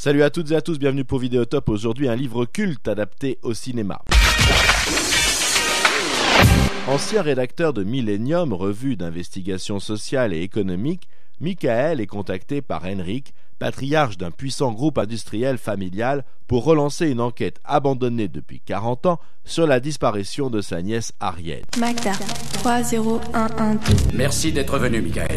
Salut à toutes et à tous, bienvenue pour Vidéotop. Aujourd'hui, un livre culte adapté au cinéma. Ancien rédacteur de Millennium, revue d'investigation sociale et économique, Michael est contacté par Henrik, patriarche d'un puissant groupe industriel familial, pour relancer une enquête abandonnée depuis 40 ans sur la disparition de sa nièce Harriet. Magda, 30112. Merci d'être venu, Michael.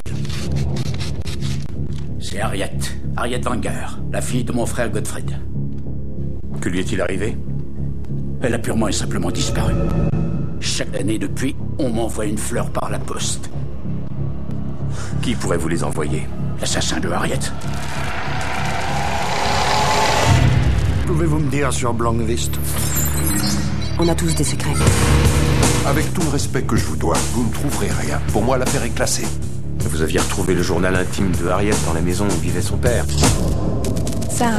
C'est Harriet Wenger, la fille de mon frère Gottfried. Que lui est-il arrivé? Elle a purement et simplement disparu. Chaque année depuis, on m'envoie une fleur par la poste. Qui pourrait vous les envoyer? L'assassin de Harriet. Pouvez-vous me dire sur Blomqvist? On a tous des secrets. Avec tout le respect que je vous dois, vous ne trouverez rien. Pour moi, l'affaire est classée. Vous aviez retrouvé le journal intime de Harriet dans la maison où vivait son père. Sarah,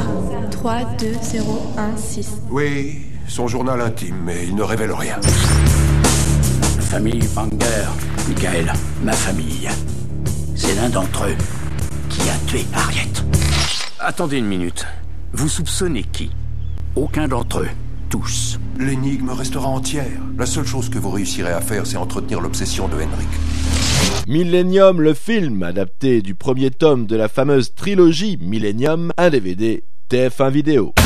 32016. Oui, son journal intime, mais il ne révèle rien. La famille Wenger, Michael, ma famille. C'est l'un d'entre eux qui a tué Harriet. Attendez une minute. Vous soupçonnez qui? Aucun d'entre eux. Tous. L'énigme restera entière. La seule chose que vous réussirez à faire, c'est entretenir l'obsession de Henrik. Millennium, le film, adapté du premier tome de la fameuse trilogie Millennium, un DVD TF1 Vidéo.